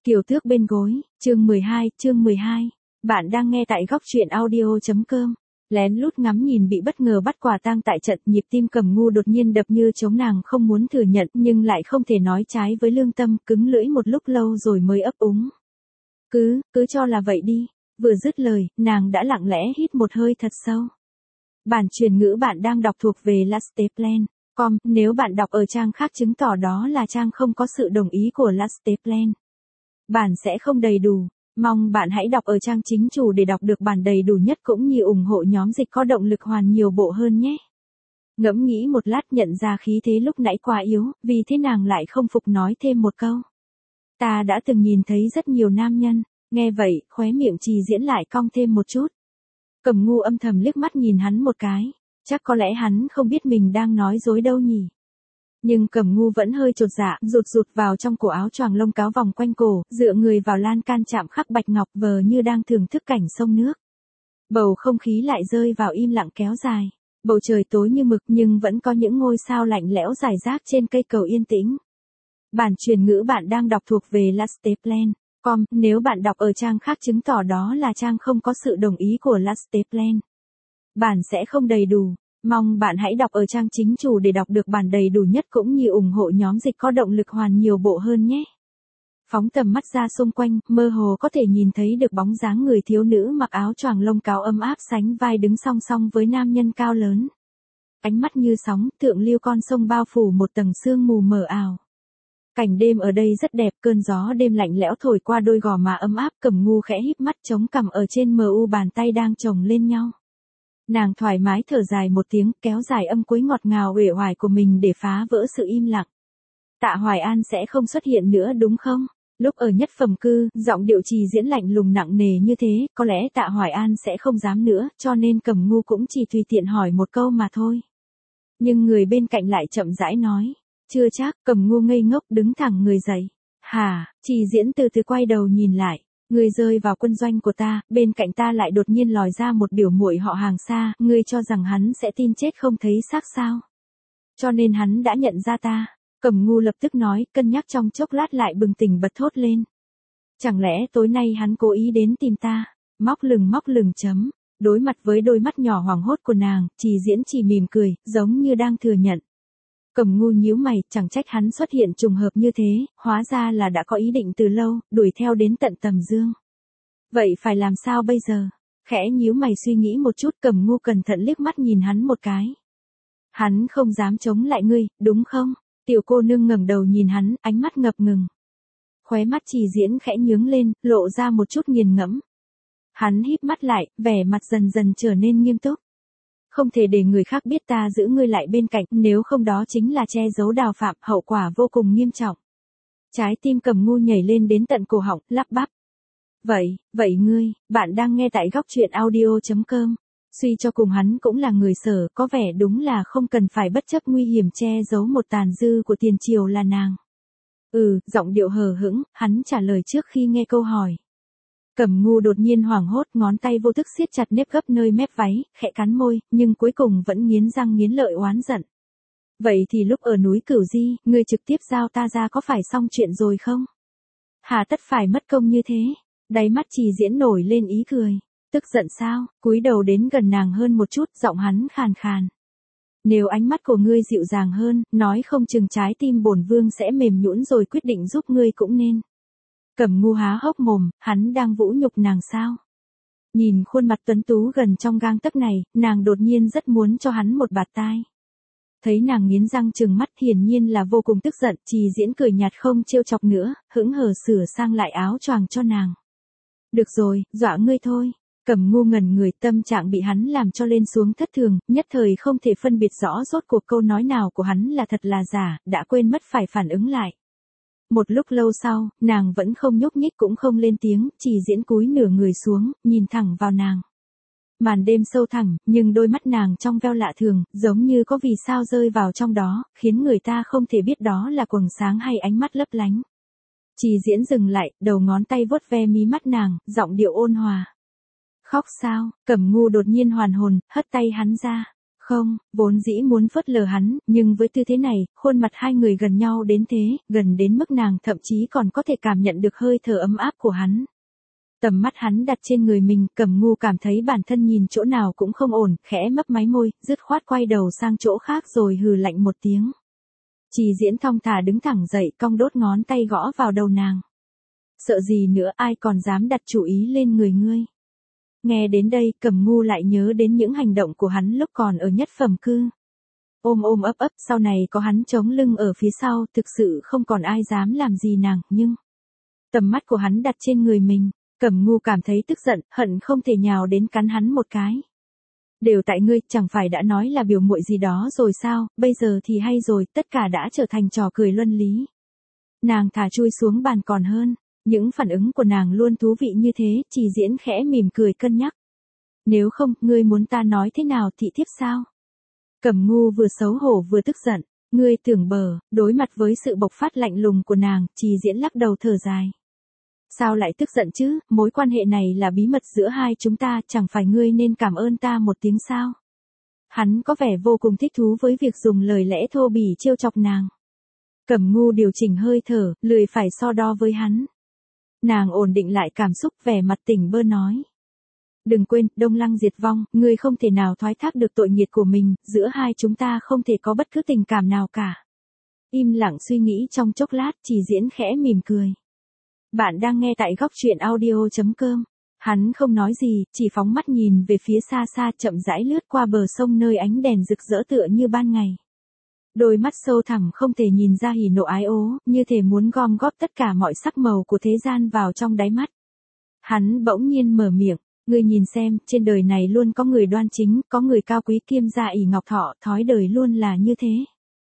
Kiều Tước bên gối, chương 12. Bạn đang nghe tại góc truyện audio.com. Lén lút ngắm nhìn bị bất ngờ bắt quả tang tại trận, nhịp tim Cẩm Ngu đột nhiên đập như trống, nàng không muốn thừa nhận nhưng lại không thể nói trái với lương tâm, cứng lưỡi một lúc lâu rồi mới ấp úng. Cứ cho là vậy đi. Vừa dứt lời, nàng đã lặng lẽ hít một hơi thật sâu. Bản truyền ngữ bạn đang đọc thuộc về Lasteplan.com, nếu bạn đọc ở trang khác chứng tỏ đó là trang không có sự đồng ý của Lasteplan. Bản sẽ không đầy đủ. Mong bạn hãy đọc ở trang chính chủ để đọc được bản đầy đủ nhất cũng như ủng hộ nhóm dịch có động lực hoàn nhiều bộ hơn nhé. Ngẫm nghĩ một lát nhận ra khí thế lúc nãy quá yếu, vì thế nàng lại không phục nói thêm một câu. Ta đã từng nhìn thấy rất nhiều nam nhân, nghe vậy, khóe miệng Trì Diễn lại cong thêm một chút. Cẩm Ngu âm thầm liếc mắt nhìn hắn một cái, chắc có lẽ hắn không biết mình đang nói dối đâu nhỉ. Nhưng Cẩm Ngu vẫn hơi chột dạ, rụt vào trong cổ áo choàng lông cáo vòng quanh cổ, dựa người vào lan can chạm khắc bạch ngọc vờ như đang thưởng thức cảnh sông nước. Bầu không khí lại rơi vào im lặng kéo dài. Bầu trời tối như mực nhưng vẫn có những ngôi sao lạnh lẽo rải rác trên cây cầu yên tĩnh. Bản truyền ngữ bạn đang đọc thuộc về Lasteplan.com, nếu bạn đọc ở trang khác chứng tỏ đó là trang không có sự đồng ý của Lasteplan. Bản sẽ không đầy đủ. Mong bạn hãy đọc ở trang chính chủ để đọc được bản đầy đủ nhất cũng như ủng hộ nhóm dịch có động lực hoàn nhiều bộ hơn nhé. Phóng tầm mắt ra xung quanh, mơ hồ có thể nhìn thấy được bóng dáng người thiếu nữ mặc áo choàng lông cáo ấm áp sánh vai đứng song song với nam nhân cao lớn. Ánh mắt như sóng, thượng lưu con sông bao phủ một tầng sương mù mờ ảo. Cảnh đêm ở đây rất đẹp, cơn gió đêm lạnh lẽo thổi qua đôi gò má ấm áp, Cẩm Ngu khẽ híp mắt chống cằm ở trên mu bàn tay đang chồng lên nhau. Nàng thoải mái thở dài một tiếng, kéo dài âm cuối ngọt ngào uể oải của mình để phá vỡ sự im lặng. Tạ Hoài An sẽ không xuất hiện nữa đúng không? Lúc ở nhất phẩm cư, giọng điệu Trì Diễn lạnh lùng nặng nề như thế, có lẽ Tạ Hoài An sẽ không dám nữa, cho nên Cẩm Ngu cũng chỉ tùy tiện hỏi một câu mà thôi. Nhưng người bên cạnh lại chậm rãi nói. Chưa chắc. Cẩm Ngu ngây ngốc đứng thẳng người dậy. Hả? Trì Diễn từ từ quay đầu nhìn lại. Ngươi rơi vào quân doanh của ta, bên cạnh ta lại đột nhiên lòi ra một biểu muội họ hàng xa, ngươi cho rằng hắn sẽ tin chết không thấy xác sao? Cho nên hắn đã nhận ra ta. Cẩm Ngu lập tức nói, cân nhắc trong chốc lát lại bừng tỉnh bật thốt lên. Chẳng lẽ tối nay hắn cố ý đến tìm ta? Móc lừng chấm. Đối mặt với đôi mắt nhỏ hoảng hốt của nàng, Trì Diễn chỉ mỉm cười, giống như đang thừa nhận. Cẩm Ngu nhíu mày, chẳng trách hắn xuất hiện trùng hợp như thế, hóa ra là đã có ý định từ lâu, đuổi theo đến tận Tầm Dương. Vậy phải làm sao bây giờ? Khẽ nhíu mày suy nghĩ một chút, Cẩm Ngu cẩn thận liếc mắt nhìn hắn một cái. Hắn không dám chống lại ngươi, đúng không? Tiểu cô nương ngẩng đầu nhìn hắn, ánh mắt ngập ngừng. Khóe mắt Trì Diễn khẽ nhướng lên, lộ ra một chút nghiền ngẫm. Hắn híp mắt lại, vẻ mặt dần dần trở nên nghiêm túc. Không thể để người khác biết ta giữ ngươi lại bên cạnh, nếu không đó chính là che giấu đào phạm, hậu quả vô cùng nghiêm trọng. Trái tim Cẩm Ngu nhảy lên đến tận cổ họng, lắp bắp. Vậy ngươi, bạn đang nghe tại góc truyện audio.com. Suy cho cùng hắn cũng là người Sở, có vẻ đúng là không cần phải bất chấp nguy hiểm che giấu một tàn dư của tiền triều là nàng. Giọng điệu hờ hững, hắn trả lời trước khi nghe câu hỏi. Cẩm Ngu đột nhiên hoảng hốt, ngón tay vô thức siết chặt nếp gấp nơi mép váy, khẽ cắn môi, nhưng cuối cùng vẫn nghiến răng nghiến lợi oán giận. Vậy thì lúc ở núi Cửu Di, ngươi trực tiếp giao ta ra có phải xong chuyện rồi không? Hà tất phải mất công như thế? Đáy mắt Trì Diễn nổi lên ý cười. Tức giận sao? Cúi đầu đến gần nàng hơn một chút, giọng hắn khàn khàn. Nếu ánh mắt của ngươi dịu dàng hơn, nói không chừng trái tim bổn vương sẽ mềm nhũn rồi quyết định giúp ngươi cũng nên. Cẩm Ngu há hốc mồm, hắn đang vũ nhục nàng sao? Nhìn khuôn mặt tuấn tú gần trong gang tấc này, nàng đột nhiên rất muốn cho hắn một bạt tai. Thấy nàng nghiến răng trừng mắt hiển nhiên là vô cùng tức giận, Trì Diễn cười nhạt không trêu chọc nữa, hững hờ sửa sang lại áo choàng cho nàng. Được rồi, dọa ngươi thôi. Cẩm Ngu ngẩn người, tâm trạng bị hắn làm cho lên xuống thất thường, nhất thời không thể phân biệt rõ rốt cuộc câu nói nào của hắn là thật là giả, đã quên mất phải phản ứng lại. Một lúc lâu sau, nàng vẫn không nhúc nhích cũng không lên tiếng, Trì Diễn cúi nửa người xuống, nhìn thẳng vào nàng. Màn đêm sâu thẳm, nhưng đôi mắt nàng trong veo lạ thường, giống như có vì sao rơi vào trong đó, khiến người ta không thể biết đó là quầng sáng hay ánh mắt lấp lánh. Trì Diễn dừng lại, đầu ngón tay vuốt ve mí mắt nàng, giọng điệu ôn hòa. Khóc sao? Cẩm Ngu đột nhiên hoàn hồn, hất tay hắn ra. Không, vốn dĩ muốn phớt lờ hắn, nhưng với tư thế này, khuôn mặt hai người gần nhau đến thế, gần đến mức nàng thậm chí còn có thể cảm nhận được hơi thở ấm áp của hắn. Tầm mắt hắn đặt trên người mình, Cẩm Ngu cảm thấy bản thân nhìn chỗ nào cũng không ổn, khẽ mấp máy môi, dứt khoát quay đầu sang chỗ khác rồi hừ lạnh một tiếng. Trì Diễn thong thả đứng thẳng dậy, cong đốt ngón tay gõ vào đầu nàng. Sợ gì nữa, ai còn dám đặt chủ ý lên người ngươi. Nghe đến đây, Cẩm Ngu lại nhớ đến những hành động của hắn lúc còn ở nhất phẩm cư. Ôm ôm ấp ấp, sau này có hắn chống lưng ở phía sau, thực sự không còn ai dám làm gì nàng, nhưng tầm mắt của hắn đặt trên người mình, Cẩm Ngu cảm thấy tức giận, hận không thể nhào đến cắn hắn một cái. Đều tại ngươi, chẳng phải đã nói là biểu muội gì đó rồi sao, bây giờ thì hay rồi, tất cả đã trở thành trò cười luân lý. Nàng thả chui xuống bàn còn hơn. Những phản ứng của nàng luôn thú vị như thế, Trì Diễn khẽ mỉm cười cân nhắc. Nếu không, ngươi muốn ta nói thế nào thị thiếp sao? Cẩm Ngu vừa xấu hổ vừa tức giận, ngươi tưởng bờ, đối mặt với sự bộc phát lạnh lùng của nàng, Trì Diễn lắc đầu thở dài. Sao lại tức giận chứ, mối quan hệ này là bí mật giữa hai chúng ta, chẳng phải ngươi nên cảm ơn ta một tiếng sao? Hắn có vẻ vô cùng thích thú với việc dùng lời lẽ thô bỉ trêu chọc nàng. Cẩm Ngu điều chỉnh hơi thở, lười phải so đo với hắn. Nàng ổn định lại cảm xúc, vẻ mặt tỉnh bơ nói. Đừng quên, Đông Lăng diệt vong, ngươi không thể nào thoái thác được tội nghiệt của mình, giữa hai chúng ta không thể có bất cứ tình cảm nào cả. Im lặng suy nghĩ trong chốc lát, Trì Diễn khẽ mỉm cười. Bạn đang nghe tại góc truyện audio.com. Hắn không nói gì, chỉ phóng mắt nhìn về phía xa xa, chậm rãi lướt qua bờ sông nơi ánh đèn rực rỡ tựa như ban ngày. Đôi mắt sâu thẳm không thể nhìn ra hỉ nộ ái ố, như thể muốn gom góp tất cả mọi sắc màu của thế gian vào trong đáy mắt. Hắn bỗng nhiên mở miệng, ngươi nhìn xem, trên đời này luôn có người đoan chính, có người cao quý kiêm gia ỷ ngọc thọ, thói đời luôn là như thế.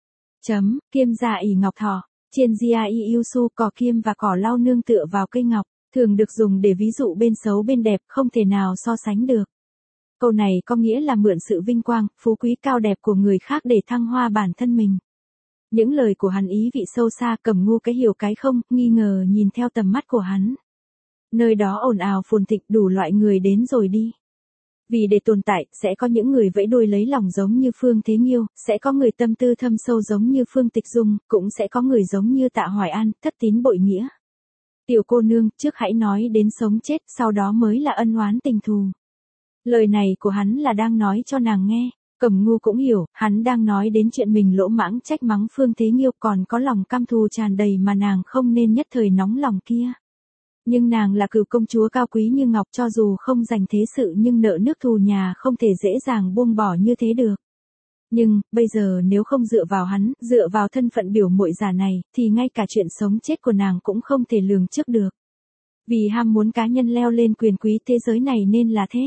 Kiêm gia ỷ ngọc thọ, chiên gia y yêu su, cỏ kiêm và cỏ lau nương tựa vào cây ngọc, thường được dùng để ví dụ bên xấu bên đẹp, không thể nào so sánh được. Câu này có nghĩa là mượn sự vinh quang, phú quý cao đẹp của người khác để thăng hoa bản thân mình. Những lời của hắn ý vị sâu xa, Cẩm Ngu cái hiểu cái không, nghi ngờ nhìn theo tầm mắt của hắn. Nơi đó ồn ào phồn thịnh, đủ loại người đến rồi đi. Vì để tồn tại, sẽ có những người vẫy đuôi lấy lòng giống như Phương Thế Nghiêu, sẽ có người tâm tư thâm sâu giống như Phương Tịch Dung, cũng sẽ có người giống như Tạ Hoài An, thất tín bội nghĩa. Tiểu cô nương, trước hãy nói đến sống chết, sau đó mới là ân oán tình thù. Lời này của hắn là đang nói cho nàng nghe. Cẩm Ngu cũng hiểu, hắn đang nói đến chuyện mình lỗ mãng trách mắng Phương Thế Nghiêu, còn có lòng căm thù tràn đầy mà nàng không nên nhất thời nóng lòng kia. Nhưng nàng là cửu công chúa cao quý như ngọc, cho dù không giành thế sự nhưng nợ nước thù nhà không thể dễ dàng buông bỏ như thế được. Nhưng, bây giờ nếu không dựa vào hắn, dựa vào thân phận biểu muội giả này, thì ngay cả chuyện sống chết của nàng cũng không thể lường trước được. Vì ham muốn cá nhân leo lên quyền quý thế giới này nên là thế.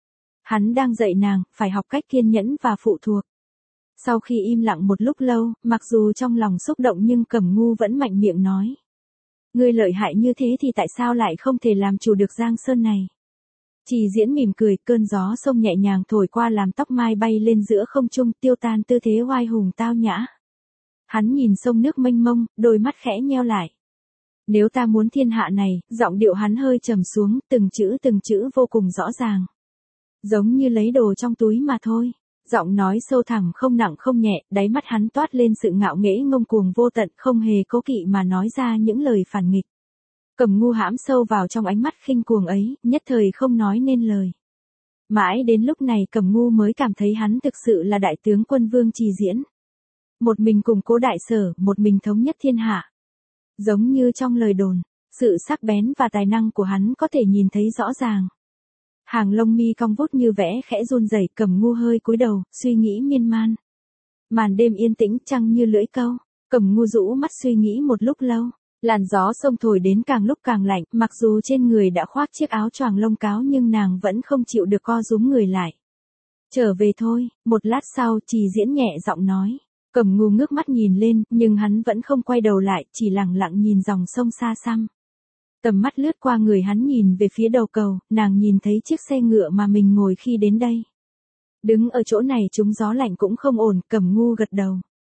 Hắn đang dạy nàng, phải học cách kiên nhẫn và phụ thuộc. Sau khi im lặng một lúc lâu, mặc dù trong lòng xúc động nhưng Cẩm Ngu vẫn mạnh miệng nói. Ngươi lợi hại như thế thì tại sao lại không thể làm chủ được Giang Sơn này? Trì Diễn mỉm cười, cơn gió sông nhẹ nhàng thổi qua làm tóc mai bay lên giữa không trung, tiêu tan tư thế oai hùng tao nhã. Hắn nhìn sông nước mênh mông, đôi mắt khẽ nheo lại. Nếu ta muốn thiên hạ này, giọng điệu hắn hơi trầm xuống, từng chữ vô cùng rõ ràng. Giống như lấy đồ trong túi mà thôi. Giọng nói sâu thẳm không nặng không nhẹ, đáy mắt hắn toát lên sự ngạo nghễ ngông cuồng vô tận, không hề cố kỵ mà nói ra những lời phản nghịch. Cẩm Ngu hãm sâu vào trong ánh mắt khinh cuồng ấy, nhất thời không nói nên lời. Mãi đến lúc này Cẩm Ngu mới cảm thấy hắn thực sự là đại tướng quân Vương Trì Diễn. Một mình củng cố đại sở, một mình thống nhất thiên hạ. Giống như trong lời đồn, sự sắc bén và tài năng của hắn có thể nhìn thấy rõ ràng. Hàng lông mi cong vút như vẽ khẽ run rẩy, Cẩm Ngu hơi cúi đầu, suy nghĩ miên man. Màn đêm yên tĩnh trăng như lưỡi câu, Cẩm Ngu rũ mắt suy nghĩ một lúc lâu. Làn gió sông thổi đến càng lúc càng lạnh, mặc dù trên người đã khoác chiếc áo choàng lông cáo nhưng nàng vẫn không chịu được co rúm người lại. Trở về thôi, một lát sau Trì Diễn nhẹ giọng nói. Cẩm Ngu ngước mắt nhìn lên, nhưng hắn vẫn không quay đầu lại, chỉ lặng lặng nhìn dòng sông xa xăm. Tầm mắt lướt qua người hắn nhìn về phía đầu cầu, nàng nhìn thấy chiếc xe ngựa mà mình ngồi khi đến đây. Đứng ở chỗ này trúng gió lạnh cũng không ổn, Cẩm Ngu gật đầu.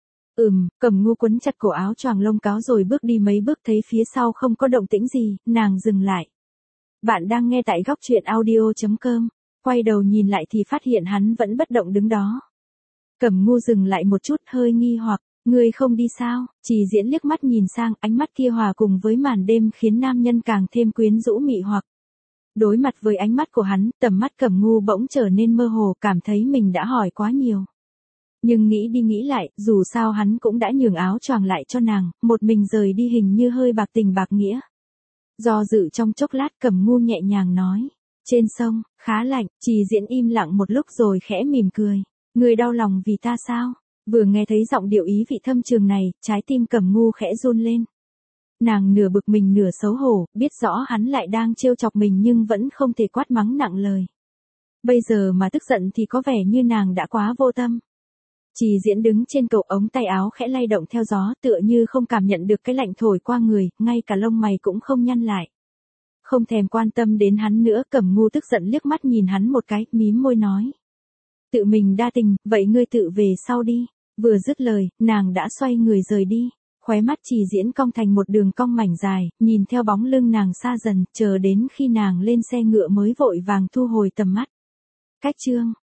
Cẩm Ngu quấn chặt cổ áo choàng lông cáo rồi bước đi mấy bước, thấy phía sau không có động tĩnh gì, nàng dừng lại. Bạn đang nghe tại góc truyện audio.com, quay đầu nhìn lại thì phát hiện hắn vẫn bất động đứng đó. Cẩm Ngu dừng lại một chút hơi nghi hoặc, ngươi không đi sao? Trì Diễn liếc mắt nhìn sang, ánh mắt kia hòa cùng với màn đêm khiến nam nhân càng thêm quyến rũ mị hoặc. Đối mặt với ánh mắt của hắn, tầm mắt Cẩm Ngu bỗng trở nên mơ hồ, cảm thấy mình đã hỏi quá nhiều. Nhưng nghĩ đi nghĩ lại, dù sao hắn cũng đã nhường áo choàng lại cho nàng, một mình rời đi hình như hơi bạc tình bạc nghĩa. Do dự trong chốc lát Cẩm Ngu nhẹ nhàng nói, trên sông, khá lạnh. Trì Diễn im lặng một lúc rồi khẽ mỉm cười, ngươi đau lòng vì ta sao? Vừa nghe thấy giọng điệu ý vị thâm trường này, trái tim Cẩm Ngu khẽ run lên. Nàng nửa bực mình nửa xấu hổ, biết rõ hắn lại đang trêu chọc mình nhưng vẫn không thể quát mắng nặng lời. Bây giờ mà tức giận thì có vẻ như nàng đã quá vô tâm. Trì Diễn đứng trên cậu, ống tay áo khẽ lay động theo gió, tựa như không cảm nhận được cái lạnh thổi qua người, ngay cả lông mày cũng không nhăn lại. Không thèm quan tâm đến hắn nữa, Cẩm Ngu tức giận liếc mắt nhìn hắn một cái, mím môi nói. Tự mình đa tình, vậy ngươi tự về sau đi. Vừa dứt lời, nàng đã xoay người rời đi. Khóe mắt Trì Diễn cong thành một đường cong mảnh dài, nhìn theo bóng lưng nàng xa dần, chờ đến khi nàng lên xe ngựa mới vội vàng thu hồi tầm mắt. Cách chương